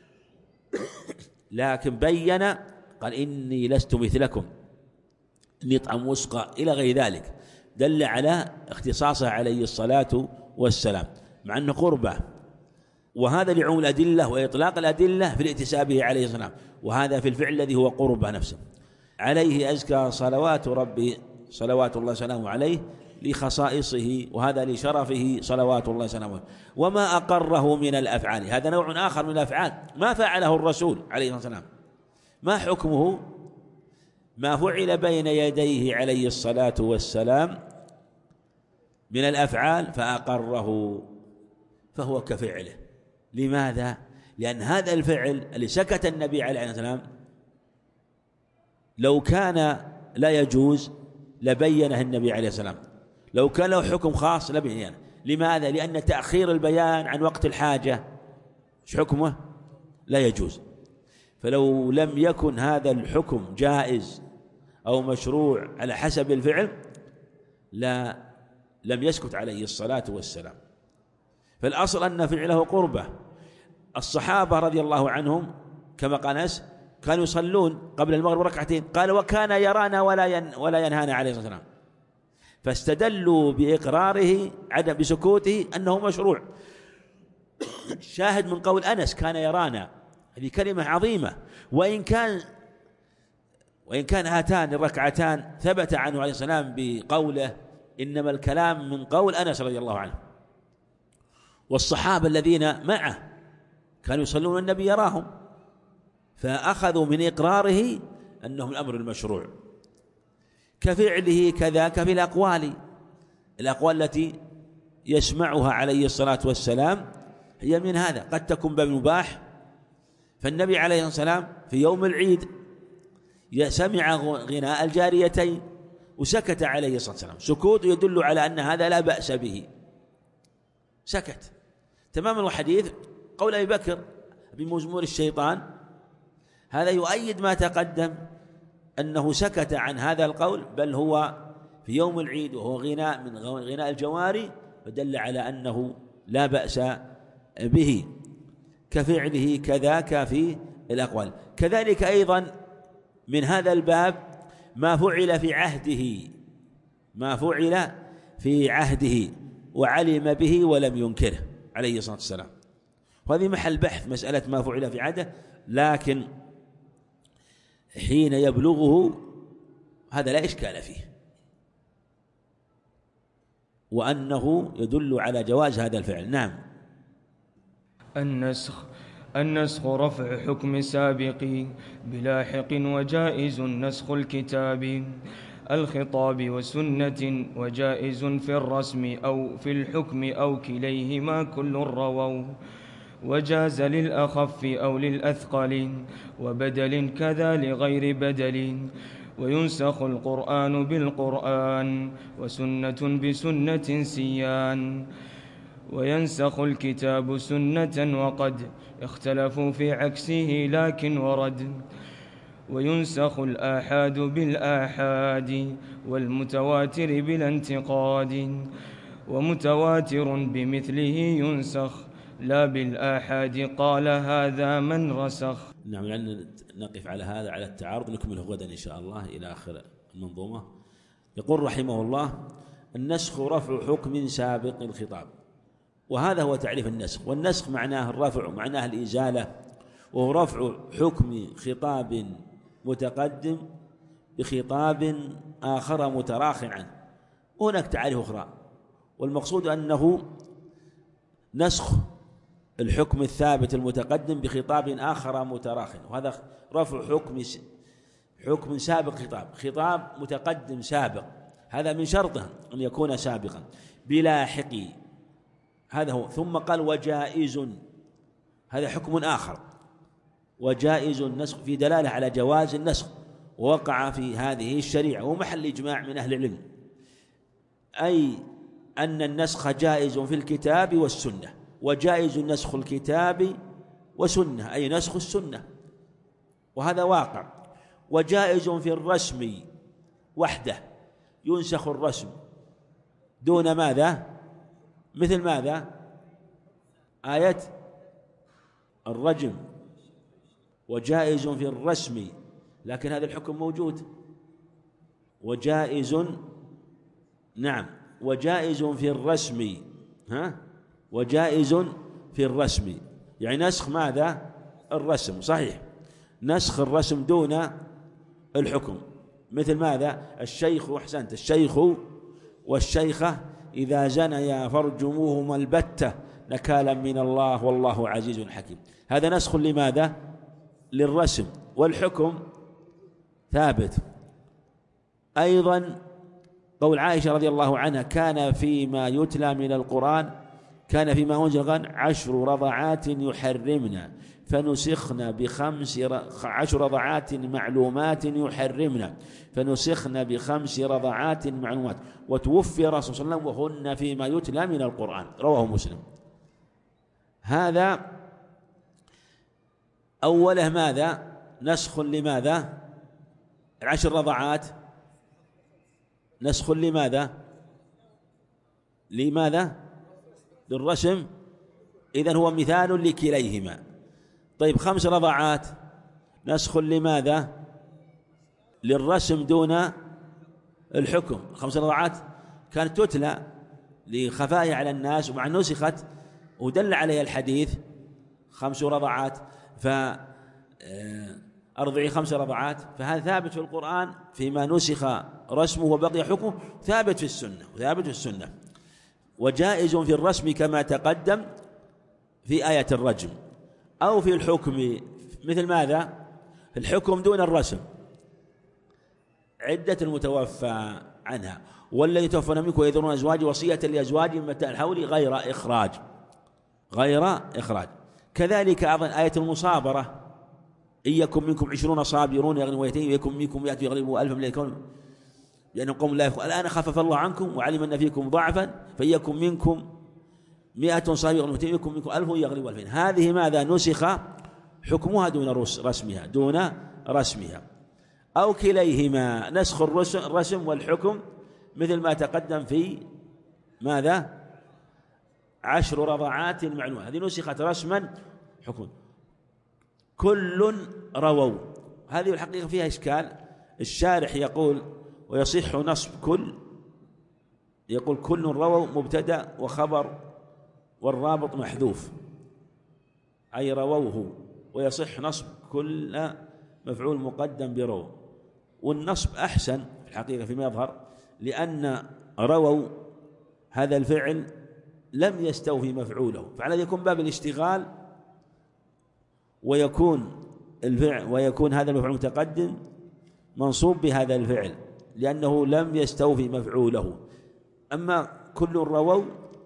لكن بين قال إني لست مثلكم إني طعم وسقى إلى غير ذلك، دل على اختصاصه عليه الصلاة والسلام مع أنه قربة. وهذا لعموم الأدلة وإطلاق الأدلة في الاتساء به عليه الصلاة والسلام، وهذا في الفعل الذي هو قربة نفسه. عليه أزكى صلوات ربي صلوات الله وسلامه عليه لخصائصه، وهذا لشرفه صلوات الله وسلامه. وما أقره من الأفعال، هذا نوع آخر من الأفعال ما فعله الرسول عليه الصلاة والسلام. ما حكمه؟ ما فعل بين يديه عليه الصلاة والسلام من الأفعال فأقره، فهو كفعله. لماذا؟ لأن هذا الفعل اللي سكت النبي عليه الصلاة والسلام لو كان لا يجوز لبينه النبي عليه الصلاة والسلام، لو كان له حكم خاص لبينه. لماذا؟ لأن تأخير البيان عن وقت الحاجة ايش حكمه؟ لا يجوز. فلو لم يكن هذا الحكم جائز أو مشروع على حسب الفعل لم يسكت عليه الصلاة والسلام. فالأصل أن فعله قربة. الصحابة رضي الله عنهم كما قال أنس كانوا يصلون قبل المغرب ركعتين، قال وكان يرانا ولا ينهانا عليه الصلاة والسلام، فاستدلوا بإقراره عدم بسكوته أنه مشروع. شاهد من قول أنس كان يرانا، هذه كلمة عظيمة. وإن كان هاتان الركعتان ثبت عنه عليه السلام بقوله، إنما الكلام من قول أنس رضي الله عنه. والصحابة الذين معه كانوا يصلون والنبي يراهم، فأخذوا من إقراره أنه الأمر المشروع. كفعله كذاك في الأقوال التي يسمعها عليه الصلاة والسلام هي من هذا، قد تكون بالمباح. فالنبي عليه الصلاة والسلام في يوم العيد سمع غناء الجاريتين وسكت عليه الصلاة والسلام، سكوت يدل على أن هذا لا بأس به، سكت تماما. وحديث قول أبي بكر بمزمور الشيطان هذا يؤيد ما تقدم أنه سكت عن هذا القول، بل هو في يوم العيد وهو غناء من غناء الجواري، فدل على أنه لا بأس به. كفعله كذاك في الأقوال. كذلك أيضا من هذا الباب ما فعل في عهده وعلم به ولم ينكره عليه الصلاة والسلام. وهذه محل بحث مسألة ما فعل في عهده، لكن حين يبلغه هذا لا إشكال فيه، وأنه يدل على جواز هذا الفعل. نعم. النسخ رفع حكم سابق بلاحق، وجائز نسخ الكتاب الخطاب وسنة، وجائز في الرسم أو في الحكم أو كليهما كل رووا، وجاز للأخف أو للأثقل وبدل كذا لغير بدل، وينسخ القرآن بالقرآن وسنة بسنة سيان، وينسخ الكتاب سنة وقد اختلفوا في عكسه لكن ورد، وينسخ الآحاد بالآحاد والمتواتر بلا انتقاد، ومتواتر بمثله ينسخ لا بالآحاد قال هذا من رسخ. نعم، لأن نقف على هذا على التعارض، نكمله غدا إن شاء الله إلى آخر المنظومة. يقول رحمه الله: النسخ رفع حكم سابق الخطاب. وهذا هو تعريف النسخ. والنسخ معناه الرفع، معناه الإزالة، وهو رفع حكم خطاب متقدم بخطاب آخر متراخ عنه. وهناك تعريف أخرى، والمقصود أنه نسخ الحكم الثابت المتقدم بخطاب آخر متراخ، وهذا رفع حكم سابق خطاب متقدم سابق، هذا من شرطه أن يكون سابقا بلاحق، هذا هو. ثم قال وجائز، هذا حكم آخر، وجائز النسخ في دلالة على جواز النسخ، ووقع في هذه الشريعة ومحل إجماع من أهل العلم، أي أن النسخ جائز في الكتاب والسنة، وجائز نسخ الكتاب وسنة أي نسخ السنة، وهذا واقع. وجائز في الرسم وحده، ينسخ الرسم دون ماذا؟ مثل ماذا؟ آية الرجم. وجائز في الرسم، لكن هذا الحكم موجود. وجائز، نعم، وجائز في الرسم، وجائز في الرسم، يعني نسخ ماذا؟ الرسم، صحيح، نسخ الرسم دون الحكم. مثل ماذا؟ الشيخ، أحسنت، الشيخ والشيخة إذا زنيا فارجموهما البتة نكالا من الله والله عزيز حكيم. هذا نسخ لماذا؟ للرسم، والحكم ثابت. أيضا قول عائشة رضي الله عنها: كان فيما يتلى من القرآن، كان فيما أنزل 10 رضعات يحرمنا فنسخنا ب10 رضعات معلومات يحرمنا فنسخنا ب5 رضعات معلومات، وتوفي رسول صلى الله عليه وسلم وهن فيما يتلى من القرآن، رواه مسلم. هذا أوله ماذا؟ نسخ لماذا؟ 10 رضعات نسخ لماذا؟ للرسم، إذن هو مثال لكليهما. طيب 5 رضعات نسخ لماذا؟ للرسم دون الحكم. 5 رضعات كانت تتلى لخفائها على الناس، ومع نسخت ودل عليها الحديث 5 رضعات أرضعي 5 رضعات، فهذا ثابت في القرآن فيما نسخ رسمه وبقي حكمه، ثابت في السنة وجائز في الرسم كما تقدم في آية الرجم، أو في الحكم مثل ماذا؟ الحكم دون الرسم: عدة المتوفى عنها والذي توفون منكم ويذرون أزواج وصية لأزواجهم متاع الحول غير إخراج. كذلك أيضا آية المصابرة: إن يكن منكم 20 صابرون يغلبوا 200 ويكن منكم 100 يغلبوا 1000 من الكون لأنهم قوم لا يفقهون الآن خفف الله عنكم وعلم أن فيكم ضعفا فيكن منكم 100 صابر يغلبوا 200 ويكن منكم 1000 يغلبوا 2000. هذه ماذا؟ نسخ حكمها دون رسمها. أو كليهما: نسخ الرسم والحكم مثل ما تقدم في ماذا؟ 10 رضعات معلومة، هذه نسخت رسما حكما. كل رووا، هذه الحقيقة فيها إشكال. الشارح يقول ويصح نصب كل، يقول كل رووا مبتدأ وخبر والرابط محذوف، أي رووه، ويصح نصب كل مفعول مقدم برو. والنصب أحسن في الحقيقة فيما يظهر، لأن رووا هذا الفعل لم يستوفي مفعوله، فعلى يكون باب الاشتغال ويكون هذا المفعول المتقدم منصوب بهذا الفعل لأنه لم يستوفي مفعوله. أما كل رووا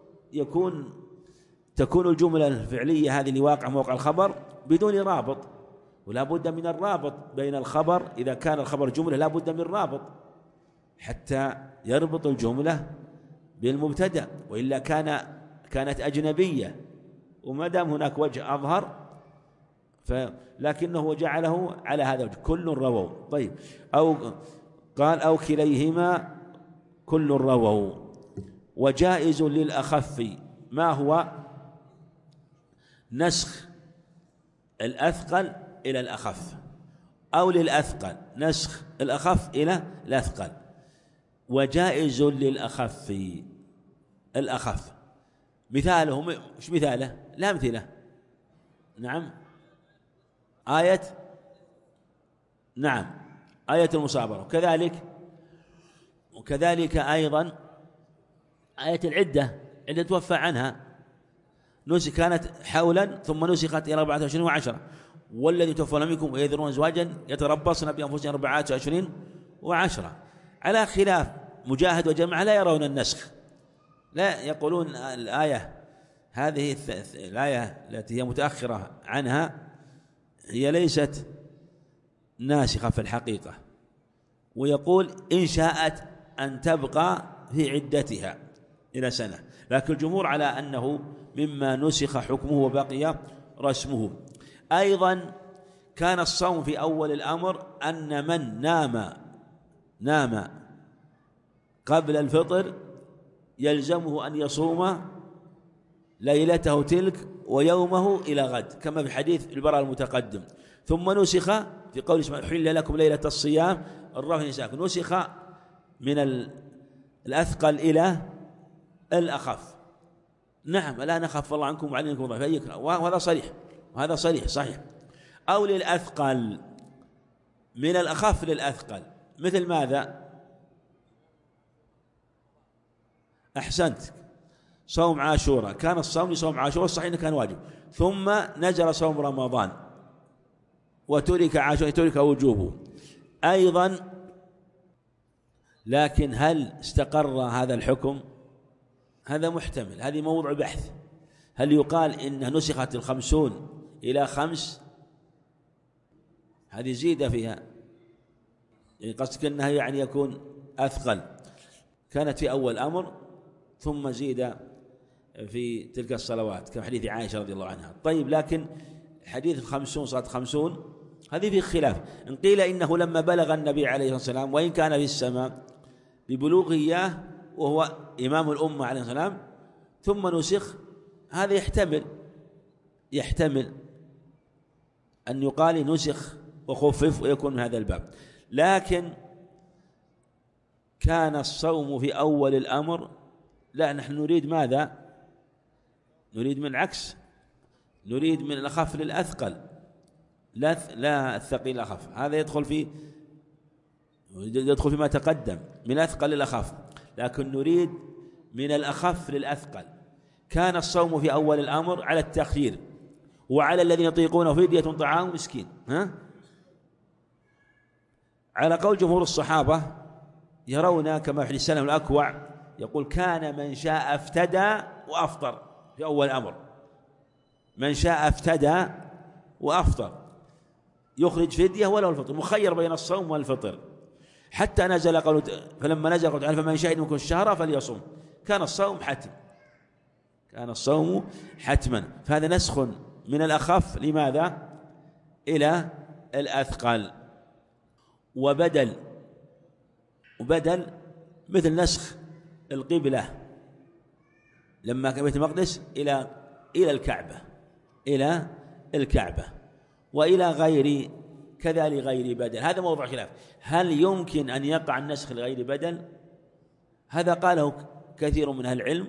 تكون الجملة الفعلية هذه اللي واقع موقع الخبر بدون رابط، ولا بد من الرابط بين الخبر. إذا كان الخبر جملة لا بد من رابط حتى يربط الجملة بالمبتدأ، وإلا كانت أجنبية، وما دام هناك وجه أظهر لكنه جعله على هذا الوجه: كل رووا. طيب، أو كليهما كل رووا. وجائز للأخف ما هو؟ نسخ الأثقل إلى الأخف، أو للأثقل نسخ الأخف إلى الأثقل. وجائز للأخف الأخف. مثاله مش مثاله؟ لا أمثلة. نعم، آية المصابرة، وكذلك أيضا آية العدة توفى عنها، كانت حولا ثم نسخت إلى 24 و10. والذي توفون منكم ويذرون أزواجا يتربصن بأنفسهن 24 و10. على خلاف مجاهد وجماعة لا يرون النسخ، لا يقولون هذه الآية التي هي متأخرة عنها هي ليست ناسخة في الحقيقة، ويقول إن شاءت أن تبقى في عدتها إلى سنة، لكن الجمهور على أنه مما نسخ حكمه وبقي رسمه. أيضا كان الصوم في أول الأمر أن من نام قبل الفطر يلزمه أن يصوم ليلته تلك ويومه إلى غد، كما في حديث البراء المتقدم. ثم نسخ في قول سبحانه: حل لكم ليلة الصيام الرفث نساءكم، نسخ من الأثقل إلى الأخف. نعم، الآن أخف الله عنكم وعلمكم ضعف، وهذا صحيح. أو للأثقل، من الأخف للأثقل، مثل ماذا؟ أحسنت، صوم عاشوراء، كان الصوم لصوم عاشوراء الصحيح أنه كان واجب، ثم نزل صوم رمضان وترك عاشوراء، ترك وجوبه أيضا. لكن هل استقر هذا الحكم؟ هذا محتمل، هذه موضوع بحث. هل يقال إن نسخت 50 إلى 5؟ هذه زيد فيها، قصدك أنها يعني يكون أثقل، كانت في أول أمر ثم زيد في تلك الصلوات كما حديث عائشة رضي الله عنها. طيب، لكن حديث 50 صلاة 50 هذه في خلاف. إن قيل إنه لما بلغ النبي عليه الصلاة والسلام وإن كان في السماء ببلوغه إياه وهو إمام الأمة عليه الصلاة والسلام ثم نسخ، هذا يحتمل أن يقال نسخ وخفف ويكون من هذا الباب. لكن كان الصوم في أول الأمر، لا، نحن نريد ماذا؟ نريد من العكس، نريد من الأخف للأثقل، لا الثقيل الأخف. هذا يدخل فيما تقدم من الأثقل للأخف، لكن نريد من الأخف للأثقل. كان الصوم في أول الأمر على التخيير، وعلى الذين يطيقونه فدية طعام مسكين. على قول جمهور الصحابة يرون كما في السلم الأكوع يقول كان من شاء افتدى وأفطر في أول الأمر، من شاء افتدى وأفطر، يخرج فدية ولا الفطر، مخير بين الصوم والفطر، حتى نزل قوله فلما نزل قوله تعالى فمن شهد منكم الشهر فليصوم. كان الصوم حتم، كان الصوم حتما. فهذا نسخ من الأخف لماذا؟ إلى الأثقل. وبدل مثل نسخ القبلة لما كان بيت المقدس إلى الكعبة وإلى غير كذلك غير بدل. هذا موضوع خلاف، هل يمكن أن يقع النسخ لغير بدل؟ هذا قاله كثير من أهل العلم،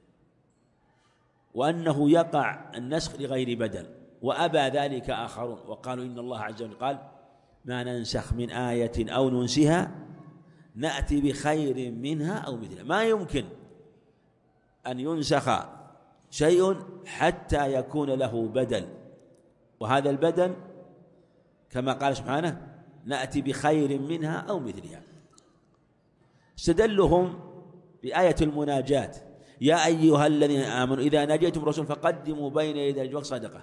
وأنه يقع النسخ لغير بدل، وأبى ذلك آخرون وقالوا إن الله عز وجل قال ما ننسخ من آية أو ننسها نأتي بخير منها أو مثلها. ما يمكن أن ينسخ شيء حتى يكون له بدل، وهذا البدل كما قال سبحانه نأتي بخير منها أو مثلها. استدلهم بآية المناجاة يا أيها الذين آمنوا إذا ناجيتم الرسول فقدموا بين يدي النجوى صدقة،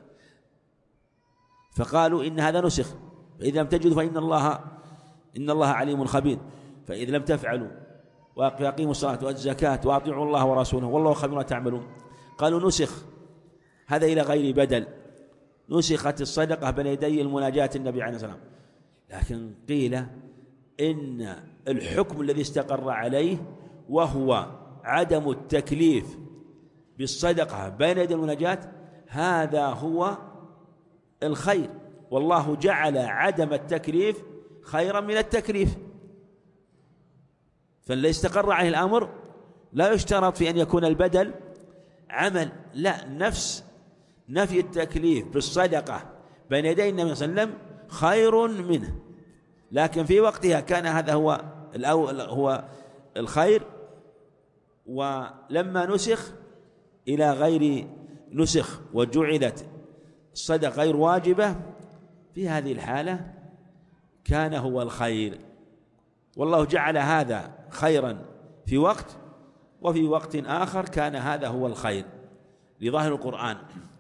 فقالوا إن هذا نسخ، فإذا لم تجدوا فإن الله عليم خبير، فإذا لم تفعلوا وأقيموا الصلاة والزكاة وأطيعوا الله ورسوله والله خبير ما تعملون. قالوا نسخ، هذا إلى غير بدل، نسخت الصدقة بين يدي المناجاة النبي عليه الصلاة والسلام. لكن قيل إن الحكم الذي استقر عليه وهو عدم التكليف بالصدقة بين يدي المناجاة هذا هو الخير، والله جعل عدم التكليف خيرا من التكليف. فالذي استقر عليه الأمر لا يشترط في أن يكون البدل عمل، لا، نفي التكليف بالصدقة بين يدي النبي صلى الله عليه وسلم خير منه، لكن في وقتها كان هذا هو الخير. ولما نسخ إلى غير نسخ وجعلت الصدقة غير واجبة، في هذه الحالة كان هو الخير، والله جعل هذا خيرا في وقت، وفي وقت آخر كان هذا هو الخير لظاهر القرآن.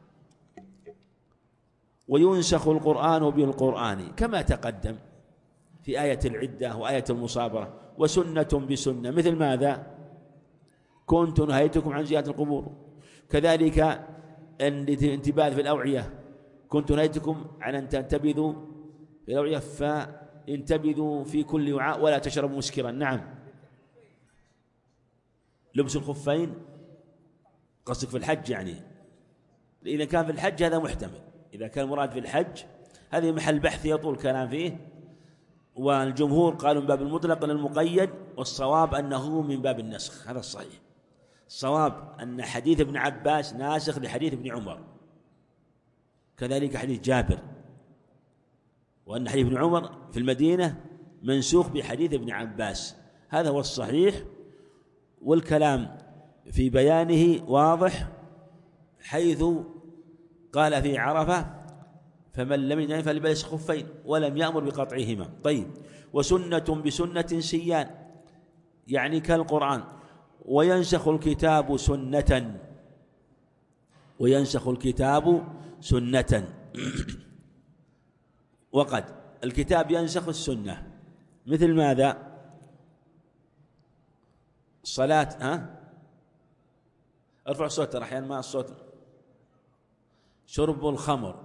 وينسخ القرآن بالقرآن كما تقدم في آية العدة وآية المصابرة، وسنة بسنة، مثل ماذا؟ كنت نهيتكم عن زيارة القبور، كذلك الانتباذ في الأوعية، كنت نهيتكم عن أن تنتبذوا في الأوعية فانتبذوا في كل وعاء ولا تشربوا مسكرا. نعم، لبس الخفين قصدك في الحج، يعني إذا كان في الحج هذا محتمل، إذا كان مراد في الحج هذه محل بحث يطول كلام فيه، والجمهور قالوا من باب المطلق للمقيد، والصواب أنه من باب النسخ. هذا الصحيح، الصواب أن حديث ابن عباس ناسخ لحديث ابن عمر، كذلك حديث جابر، وأن حديث ابن عمر في المدينة منسوخ بحديث ابن عباس. هذا هو الصحيح، والكلام في بيانه واضح، حيث قال في عرفة: فمن لم يجد فليلبس خفين، ولم يأمر بقطعهما. طيب، وسنة بسنة سيان، يعني كالقرآن. وينسخ الكتاب سنة، وينسخ الكتاب سنة وقد الكتاب ينسخ السنة، مثل ماذا؟ الصلاة، ارفع الصوت، أحيانا ما الصوت. شرب الخمر،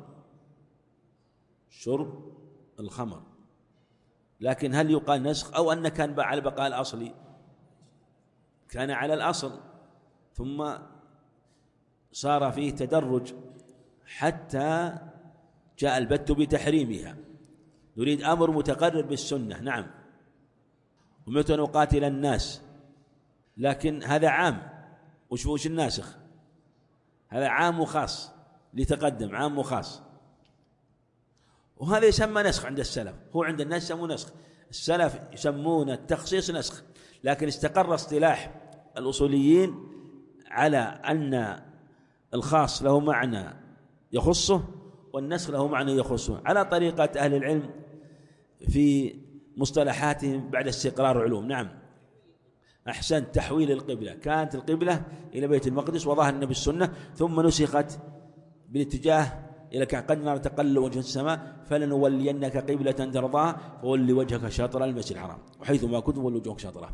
شرب الخمر، لكن هل يقال نسخ أو أن كان على بقاء الأصل؟ كان على الأصل ثم صار فيه تدرج حتى جاء البت بتحريمها. نريد أمر متقرر بالسنة، نعم، ومتى نقاتل الناس، لكن هذا عام. وش الناسخ؟ هذا عام وخاص، لتقدم عام وخاص، وهذا يسمى نسخ عند السلف. هو عند الناس يسمونه نسخ، السلف يسمون التخصيص نسخ، لكن استقر اصطلاح الأصوليين على أن الخاص له معنى يخصه والنسخ له معنى يخصه، على طريقة أهل العلم في مصطلحاتهم بعد استقرار علوم. نعم، أحسن، تحويل القبلة، كانت القبلة إلى بيت المقدس وظهر النبي السنة، ثم نسخت بالاتجاه إلى قد نرى تقلب وجه السماء فلنولينك قبلة ترضاها فولي وجهك شطر المسجد الحرام وحيث ما كنتم فولوا وجوهكم شطره.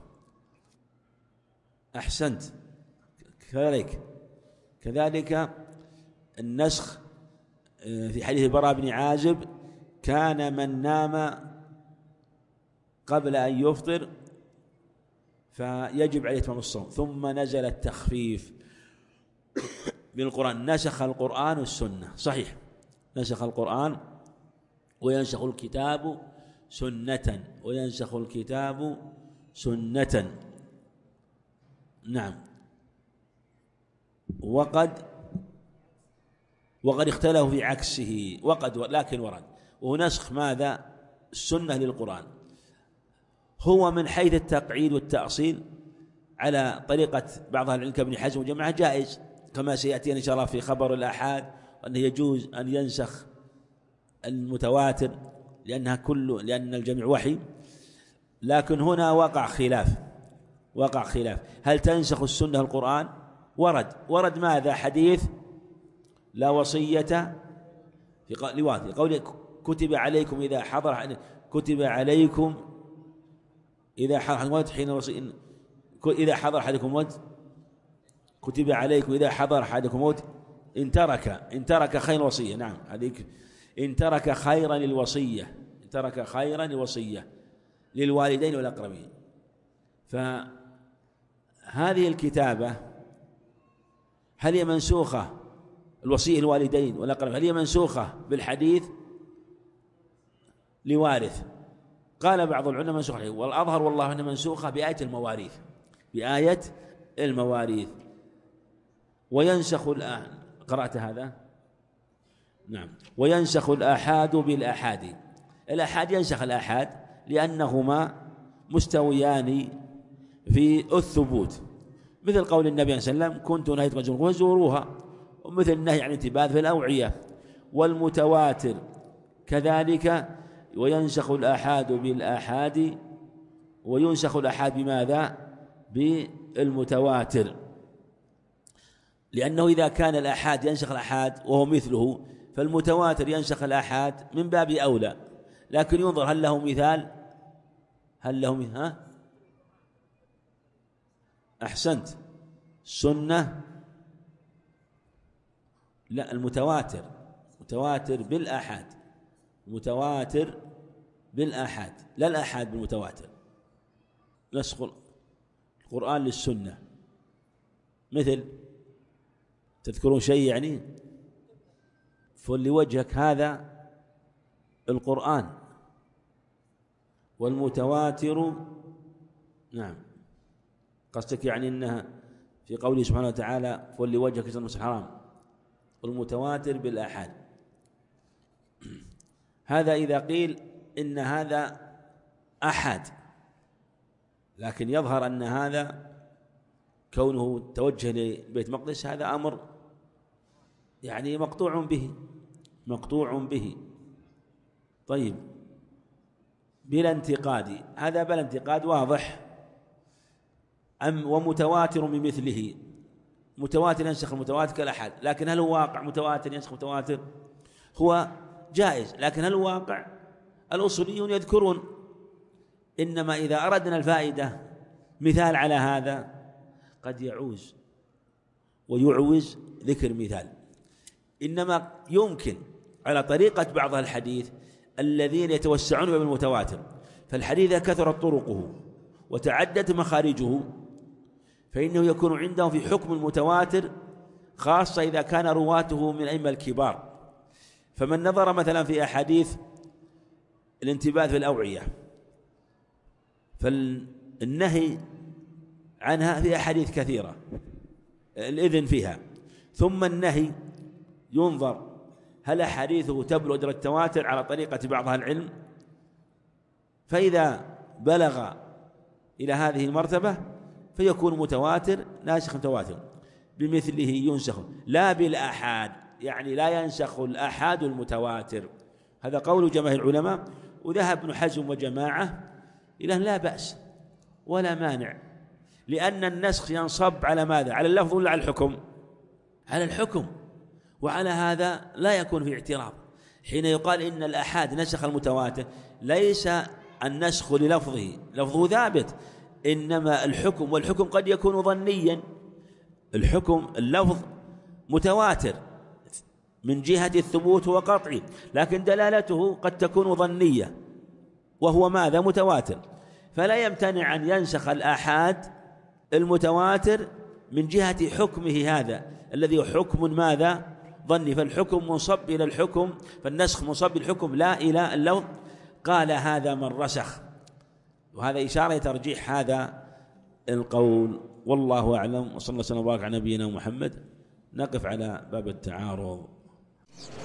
أحسنت. كذلك النسخ في حديث البراء بن عازب: كان من نام قبل أن يفطر فيجب عليه إتمام الصوم، ثم نزل التخفيف بالقرآن. نسخ القرآن السنة، صحيح، نسخ القرآن. وينسخ الكتاب سنة، وينسخ الكتاب سنة. نعم. وقد اختلفوا في عكسه، لكن ورد. وهو نسخ ماذا؟ السنة للقرآن. هو من حيث التقعيد والتأصيل على طريقة بعض أهل العلم كابن حزم وجماعة جائز، كما سيأتي إن شاء الله في خبر الآحاد أنه يجوز أن ينسخ المتواتر لأن الجميع وحي. لكن هنا وقع خلاف، هل تنسخ السنة القرآن؟ ورد ماذا؟ حديث لا وصية في قوله: كتب عليكم إذا حضر أحدكم الموت حين الوصية، إذا حضر أحدكم الموت كتب عليكم إذا حضر أحدكم الموت إن ترك خير الوصية. نعم، هذيك إن ترك خيرا الوصية للوالدين والأقربين. فهذه الكتابة هل هي منسوخة؟ الوصية الوالدين والأقربين هل هي منسوخة بالحديث لوارث؟ قال بعض العلماء منسوخة، والأظهر والله أنها منسوخة بآية المواريث. وينسخ الآن، قرأت هذا؟ نعم. وينسخ الآحاد بالآحاد. الآحاد ينسخ الآحاد لأنهما مستويان في الثبوت، مثل قول النبي صلى الله عليه وسلم: كنت نهيتكم عن فزوروها، ومثل النهي عن الانتباذ في الأوعية. والمتواتر كذلك، وينسخ الآحاد بالآحاد. وينسخ الآحاد بماذا؟ بالمتواتر، لأنه إذا كان الآحاد ينسخ الآحاد وهو مثله، فالمتواتر ينسخ الآحاد من باب أولى. لكن ينظر هل له مثال؟ أحسنت. سنة، لا، المتواتر بالآحاد، متواتر بالآحاد، لا الآحاد بالمتواتر. نسخ القرآن للسنة، مثل تذكرون شيء يعني؟ فلوجهك هذا القرآن، والمتواتر. نعم، قصدك يعني أنها في قوله سبحانه وتعالى: فلوجهك شطر المسجد الحرام، والمتواتر بالآحاد. هذا إذا قيل إن هذا أحد، لكن يظهر أن هذا كونه توجه لبيت المقدس هذا أمر يعني مقطوع به. طيب بلا انتقاد، هذا بلا انتقاد واضح. ومتواتر بمثله، متواتر ينسخ المتواتر كالأحد، لكن هل هو واقع متواتر ينسخ متواتر؟ هو جائز، لكن هل هو واقع؟ الأصوليون يذكرون، إنما إذا أردنا الفائدة مثال على هذا قد يعوز ويعوز ذكر مثال، إنما يمكن على طريقة بعض الحديث الذين يتوسعون بالمتواتر، فالحديث كثرت طرقه وتعدت مخارجه فإنه يكون عندهم في حكم المتواتر، خاصة إذا كان رواته من الأئمة الكبار. فمن نظر مثلا في أحاديث الانتباه في الأوعية فالنهي عنها في أحاديث كثيرة، الإذن فيها، ثم النهي ينظر هل أحاديثه تبلغ درجة التواتر على طريقة بعض أهل العلم، فإذا بلغ إلى هذه المرتبة فيكون متواتر ناسخ متواتر، بمثله ينسخ لا بالآحاد، يعني لا ينسخ الآحاد المتواتر. هذا قول جماهير العلماء، وذهب ابن حزم وجماعة إلى لا بأس ولا مانع، لأن النسخ ينصب على ماذا؟ على اللفظ ولا على الحكم؟ على الحكم، وعلى هذا لا يكون في اعتراض. حين يقال إن الآحاد نسخ المتواتر ليس النسخ لفظه ثابت، إنما الحكم، والحكم قد يكون ظنيا، الحكم اللفظ متواتر من جهة الثبوت وقطعي، لكن دلالته قد تكون ظنية وهو ماذا؟ متواتر، فلا يمتنع أن ينسخ الآحاد المتواتر من جهة حكمه هذا الذي هو حكم ماذا؟ ظني، فالحكم منصب إلى الحكم، فالنسخ منصب الحكم لا إلى اللفظ. قال هذا من رسخ، وهذا إشارة ترجيح هذا القول، والله أعلم. وصلى الله وسلم وبارك على نبينا محمد. نقف على باب التعارض.